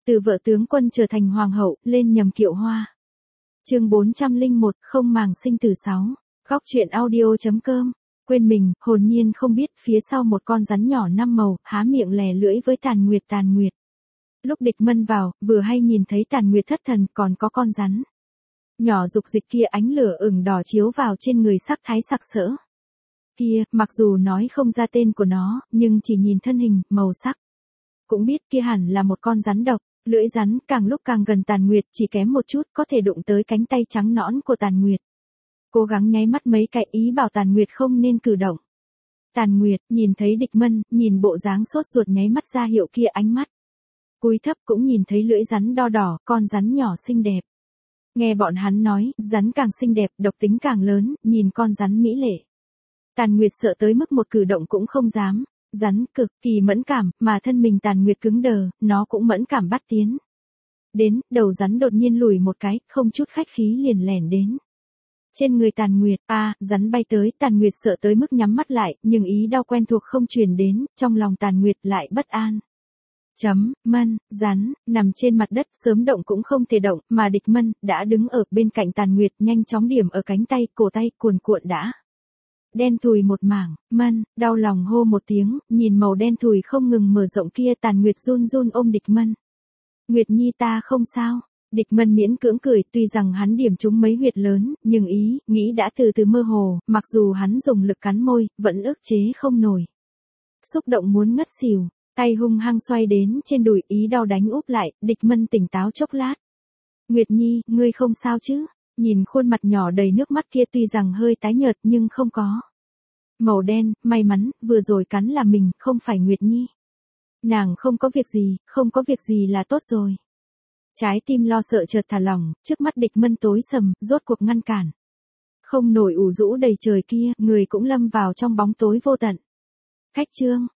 Từ vợ tướng quân trở thành hoàng hậu, lên nhầm kiệu hoa. Chương 401, không màng sinh tử 6. Góc truyện audio.com. Quên mình, hồn nhiên không biết phía sau một con rắn nhỏ 5 màu, há miệng lè lưỡi với Tàn Nguyệt. Lúc Địch Mân vào, vừa hay nhìn thấy Tàn Nguyệt thất thần, còn có con rắn nhỏ dục dịch kia, ánh lửa ửng đỏ chiếu vào trên người sắc thái sặc sỡ. Kia, mặc dù nói không ra tên của nó, nhưng chỉ nhìn thân hình, màu sắc, cũng biết kia hẳn là một con rắn độc. Lưỡi rắn càng lúc càng gần Tàn Nguyệt, chỉ kém một chút có thể đụng tới cánh tay trắng nõn của Tàn Nguyệt. Cố gắng nháy mắt mấy cái, ý bảo Tàn Nguyệt không nên cử động. Tàn Nguyệt nhìn thấy Địch Mân, nhìn bộ dáng sốt ruột nháy mắt ra hiệu kia ánh mắt. Cúi thấp cũng nhìn thấy lưỡi rắn đo đỏ, con rắn nhỏ xinh đẹp. Nghe bọn hắn nói, rắn càng xinh đẹp, độc tính càng lớn, nhìn con rắn mỹ lệ. Tàn Nguyệt sợ tới mức một cử động cũng không dám. Rắn cực kỳ mẫn cảm, mà thân mình Tàn Nguyệt cứng đờ, nó cũng mẫn cảm bắt tiến đến, đầu rắn đột nhiên lùi một cái, không chút khách khí liền lẻn đến trên người Tàn Nguyệt. Rắn bay tới, Tàn Nguyệt sợ tới mức nhắm mắt lại, nhưng ý đau quen thuộc không truyền đến, trong lòng Tàn Nguyệt lại bất an. Rắn nằm trên mặt đất, sớm động cũng không thể động, mà Địch Mân đã đứng ở bên cạnh Tàn Nguyệt, nhanh chóng điểm ở cánh tay, cổ tay cuồn cuộn đã đen thùi một mảng. Đau lòng hô một tiếng, nhìn màu đen thùi không ngừng mở rộng kia, Tàn Nguyệt run run ôm Địch Mân. Nguyệt Nhi ta không sao. Địch Mân miễn cưỡng cười, tuy rằng hắn điểm trúng mấy huyệt lớn, nhưng nghĩ đã từ từ mơ hồ, mặc dù hắn dùng lực cắn môi, vẫn ức chế không nổi. Xúc động muốn ngất xỉu, tay hung hăng xoay đến trên đùi, ý đau đánh úp lại. Địch Mân tỉnh táo chốc lát. Nguyệt Nhi, ngươi không sao chứ? Nhìn khuôn mặt nhỏ đầy nước mắt kia, tuy rằng hơi tái nhợt nhưng không có màu đen, may mắn, vừa rồi cắn là mình, không phải Nguyệt Nhi. Nàng không có việc gì là tốt rồi. Trái tim lo sợ chợt thả lỏng, trước mắt Địch Mân tối sầm, rốt cuộc ngăn cản không nổi ủ rũ đầy trời kia, người cũng lâm vào trong bóng tối vô tận. Khách trương,